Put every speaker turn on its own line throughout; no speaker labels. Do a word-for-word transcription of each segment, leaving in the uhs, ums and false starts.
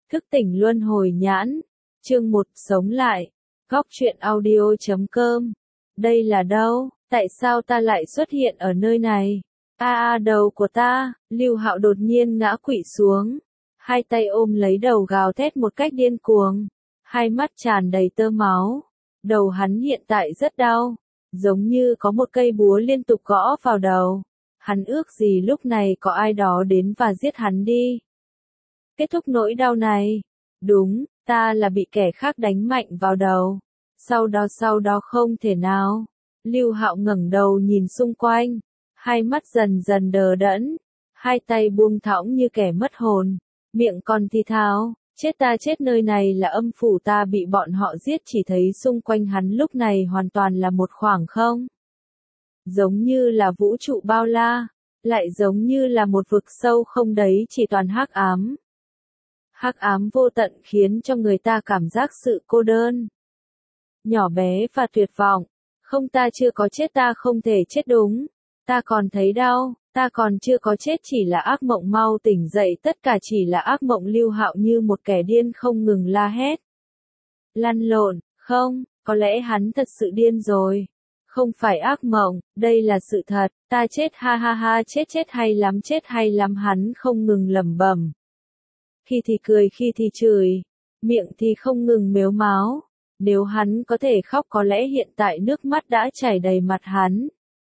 Thức tỉnh luân hồi nhãn. Chương một sống lại. Góc truyện audio chấm com. Đây là đâu? Tại sao ta lại xuất hiện ở nơi này? A a đầu của ta, Lưu Hạo đột nhiên ngã quỵ xuống. Hai tay ôm lấy đầu gào thét một cách điên cuồng. Hai mắt tràn đầy tơ máu. Đầu hắn hiện tại rất đau. Giống như có một cây búa liên tục gõ vào đầu. Hắn ước gì lúc này có ai đó đến và giết hắn đi. Kết thúc nỗi đau này. Đúng, ta là bị kẻ khác đánh mạnh vào đầu. Sau đó sau đó không thể nào. Lưu Hạo ngẩng đầu nhìn xung quanh. Hai mắt dần dần đờ đẫn. Hai tay buông thõng như kẻ mất hồn. Miệng còn thì thào, chết ta chết nơi này là âm phủ ta bị bọn họ giết, chỉ thấy xung quanh hắn lúc này hoàn toàn là một khoảng không. Giống như là vũ trụ bao la, lại giống như là một vực sâu không đấy chỉ toàn hắc ám. Hắc ám vô tận khiến cho người ta cảm giác sự cô đơn. Nhỏ bé và tuyệt vọng. Không, ta chưa có chết, ta không thể chết đúng. Ta còn thấy đau, ta còn chưa có chết, chỉ là ác mộng, mau tỉnh dậy, tất cả chỉ là ác mộng. Lưu Hạo như một kẻ điên không ngừng la hét. Lăn lộn, không, có lẽ hắn thật sự điên rồi. Không phải ác mộng, đây là sự thật, ta chết, ha ha ha, chết chết hay lắm, chết hay lắm, hắn không ngừng lẩm bẩm. Khi thì cười, khi thì chửi, miệng thì không ngừng mếu máo. Nếu hắn có thể khóc có lẽ hiện tại nước mắt đã chảy đầy mặt hắn.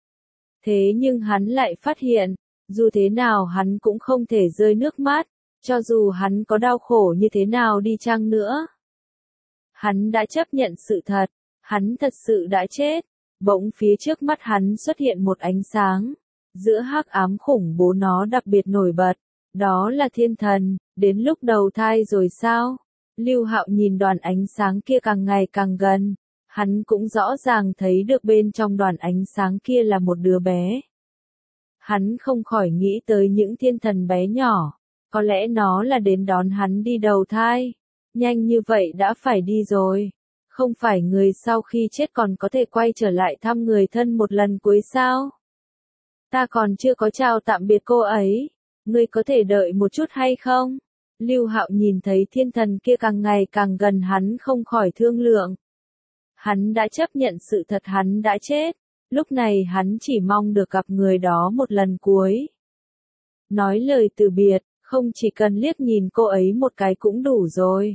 Thế nhưng hắn lại phát hiện, dù thế nào hắn cũng không thể rơi nước mắt, cho dù hắn có đau khổ như thế nào đi chăng nữa. Hắn đã chấp nhận sự thật, hắn thật sự đã chết. Bỗng phía trước mắt hắn xuất hiện một ánh sáng. Giữa hắc ám khủng bố nó đặc biệt nổi bật. Đó là thiên thần, đến lúc đầu thai rồi sao? Lưu Hạo nhìn đoàn ánh sáng kia càng ngày càng gần. Hắn cũng rõ ràng thấy được bên trong đoàn ánh sáng kia là một đứa bé. Hắn không khỏi nghĩ tới những thiên thần bé nhỏ. Có lẽ nó là đến đón hắn đi đầu thai. Nhanh như vậy đã phải đi rồi. Không phải người sau khi chết còn có thể quay trở lại thăm người thân một lần cuối sao? Ta còn chưa có chào tạm biệt cô ấy. Ngươi có thể đợi một chút hay không? Lưu Hạo nhìn thấy thiên thần kia càng ngày càng gần, hắn không khỏi thương lượng. Hắn đã chấp nhận sự thật, hắn đã chết. Lúc này hắn chỉ mong được gặp người đó một lần cuối. Nói lời từ biệt, không chỉ cần liếc nhìn cô ấy một cái cũng đủ rồi.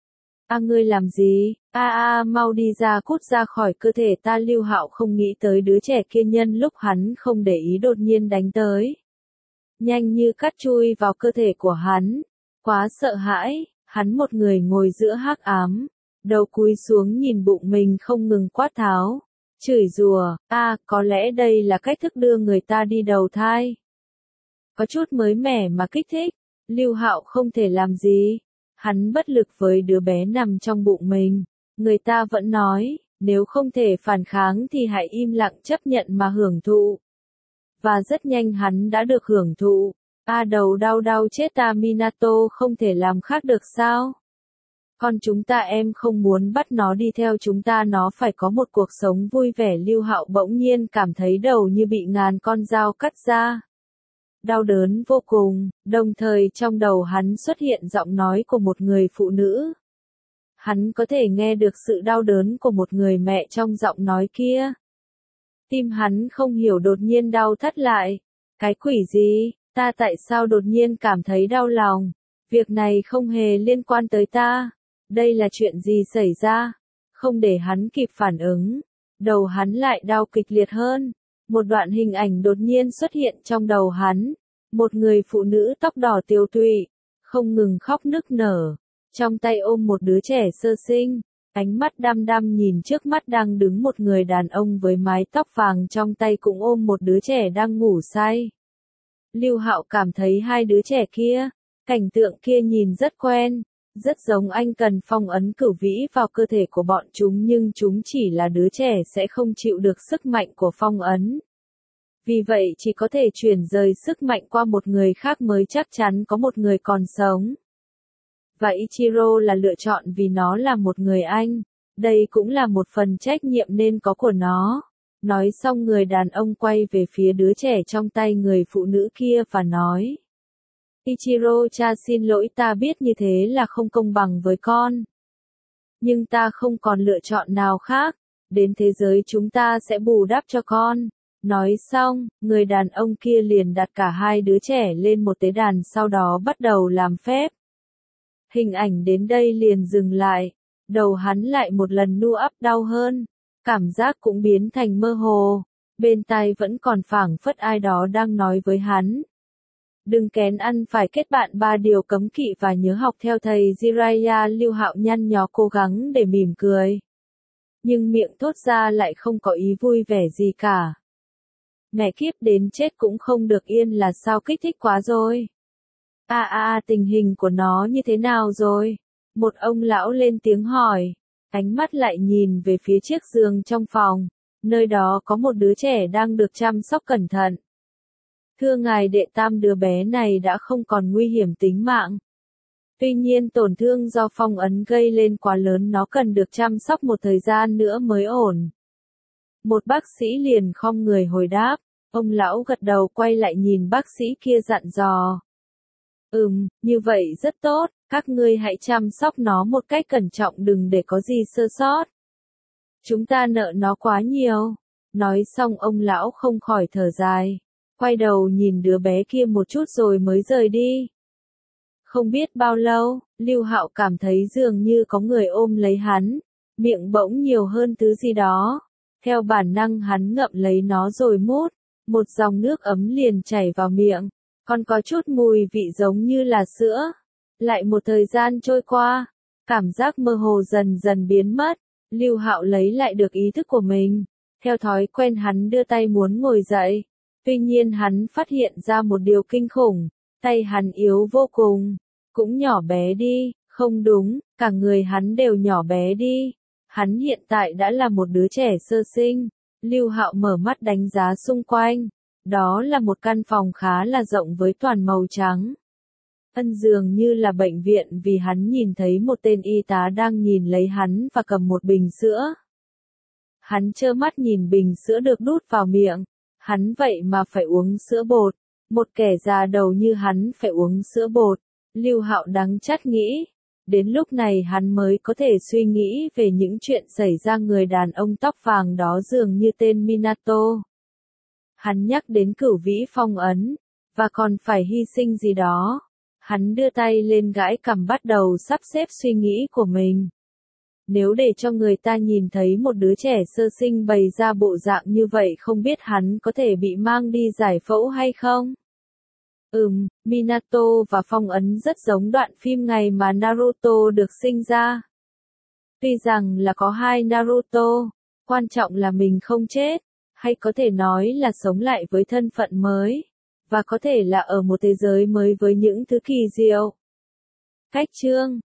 A ngươi làm gì? A a mau đi ra, cút ra khỏi cơ thể ta. Lưu Hạo không nghĩ tới đứa trẻ kia nhân lúc hắn không để ý đột nhiên đánh tới. Nhanh như cắt chui vào cơ thể của hắn. Quá sợ hãi, hắn một người ngồi giữa hắc ám. Đầu cúi xuống nhìn bụng mình không ngừng quát tháo. Chửi rủa, a có lẽ đây là cách thức đưa người ta đi đầu thai. Có chút mới mẻ mà kích thích. Lưu Hạo không thể làm gì. Hắn bất lực với đứa bé nằm trong bụng mình. Người ta vẫn nói, nếu không thể phản kháng thì hãy im lặng chấp nhận mà hưởng thụ. Và rất nhanh hắn đã được hưởng thụ. A đầu đau đau chết ta, Minato không thể làm khác được sao? Con chúng ta, em không muốn bắt nó đi theo chúng ta, nó phải có một cuộc sống vui vẻ. Lưu Hạo bỗng nhiên cảm thấy đầu như bị ngàn con dao cắt ra. Đau đớn vô cùng, đồng thời trong đầu hắn xuất hiện giọng nói của một người phụ nữ. Hắn có thể nghe được sự đau đớn của một người mẹ trong giọng nói kia. Tim hắn không hiểu đột nhiên đau thắt lại. Cái quỷ gì, ta tại sao đột nhiên cảm thấy đau lòng? Việc này không hề liên quan tới ta. Đây là chuyện gì xảy ra? Không để hắn kịp phản ứng, đầu hắn lại đau kịch liệt hơn. Một đoạn hình ảnh đột nhiên xuất hiện trong đầu hắn. Một người phụ nữ tóc đỏ tiều tụy, không ngừng khóc nức nở, trong tay ôm một đứa trẻ sơ sinh, ánh mắt đăm đăm nhìn trước mắt đang đứng một người đàn ông với mái tóc vàng, trong tay cũng ôm một đứa trẻ đang ngủ say. Lưu Hạo cảm thấy hai đứa trẻ kia, cảnh tượng kia nhìn rất quen, rất giống anh cần phong ấn cửu vĩ vào cơ thể của bọn chúng, nhưng chúng chỉ là đứa trẻ sẽ không chịu được sức mạnh của phong ấn. Vì vậy chỉ có thể chuyển rời sức mạnh qua một người khác mới chắc chắn có một người còn sống. Và Ichiro là lựa chọn vì nó là một người anh. Đây cũng là một phần trách nhiệm nên có của nó. Nói xong người đàn ông quay về phía đứa trẻ trong tay người phụ nữ kia và nói. Ichiro-chan xin lỗi, ta biết như thế là không công bằng với con. Nhưng ta không còn lựa chọn nào khác, đến thế giới chúng ta sẽ bù đắp cho con. Nói xong, người đàn ông kia liền đặt cả hai đứa trẻ lên một tế đàn, sau đó bắt đầu làm phép. Hình ảnh đến đây liền dừng lại, đầu hắn lại một lần nu ắp đau hơn, cảm giác cũng biến thành mơ hồ, bên tai vẫn còn phảng phất ai đó đang nói với hắn. Đừng kén ăn, phải kết bạn ba điều cấm kỵ và nhớ học theo thầy Jiraiya. Lưu Hạo nhăn nhó cố gắng để mỉm cười. Nhưng miệng thốt ra lại không có ý vui vẻ gì cả. Mẹ kiếp, đến chết cũng không được yên là sao, kích thích quá rồi. À à à, tình hình của nó như thế nào rồi? Một ông lão lên tiếng hỏi, ánh mắt lại nhìn về phía chiếc giường trong phòng, nơi đó có một đứa trẻ đang được chăm sóc cẩn thận. Thưa ngài đệ tam, đứa bé này đã không còn nguy hiểm tính mạng. Tuy nhiên tổn thương do phong ấn gây lên quá lớn, nó cần được chăm sóc một thời gian nữa mới ổn. Một bác sĩ liền khom người hồi đáp, ông lão gật đầu quay lại nhìn bác sĩ kia dặn dò. Ừm, như vậy rất tốt, các ngươi hãy chăm sóc nó một cách cẩn trọng, đừng để có gì sơ sót. Chúng ta nợ nó quá nhiều. Nói xong ông lão không khỏi thở dài, quay đầu nhìn đứa bé kia một chút rồi mới rời đi. Không biết bao lâu, Lưu Hạo cảm thấy dường như có người ôm lấy hắn, miệng bỗng nhiều hơn thứ gì đó. Theo bản năng hắn ngậm lấy nó rồi mút, một dòng nước ấm liền chảy vào miệng, còn có chút mùi vị giống như là sữa. Lại một thời gian trôi qua, cảm giác mơ hồ dần dần biến mất, Lưu Hạo lấy lại được ý thức của mình. Theo thói quen hắn đưa tay muốn ngồi dậy, tuy nhiên hắn phát hiện ra một điều kinh khủng, tay hắn yếu vô cùng, cũng nhỏ bé đi, không đúng, cả người hắn đều nhỏ bé đi. Hắn hiện tại đã là một đứa trẻ sơ sinh. Lưu Hạo mở mắt đánh giá xung quanh, đó là một căn phòng khá là rộng với toàn màu trắng. Ân dường như là bệnh viện, vì hắn nhìn thấy một tên y tá đang nhìn lấy hắn và cầm một bình sữa. Hắn trơ mắt nhìn bình sữa được đút vào miệng, hắn vậy mà phải uống sữa bột, một kẻ già đầu như hắn phải uống sữa bột. Lưu Hạo đắng chát nghĩ, đến lúc này hắn mới có thể suy nghĩ về những chuyện xảy ra. Người đàn ông tóc vàng đó dường như tên Minato. Hắn nhắc đến cửu vĩ phong ấn, và còn phải hy sinh gì đó. Hắn đưa tay lên gãi cằm, bắt đầu sắp xếp suy nghĩ của mình. Nếu để cho người ta nhìn thấy một đứa trẻ sơ sinh bày ra bộ dạng như vậy, không biết hắn có thể bị mang đi giải phẫu hay không? Ừm, Minato và phong ấn rất giống đoạn phim ngày mà Naruto được sinh ra. Tuy rằng là có hai Naruto, quan trọng là mình không chết, hay có thể nói là sống lại với thân phận mới, và có thể là ở một thế giới mới với những thứ kỳ diệu. Cách chương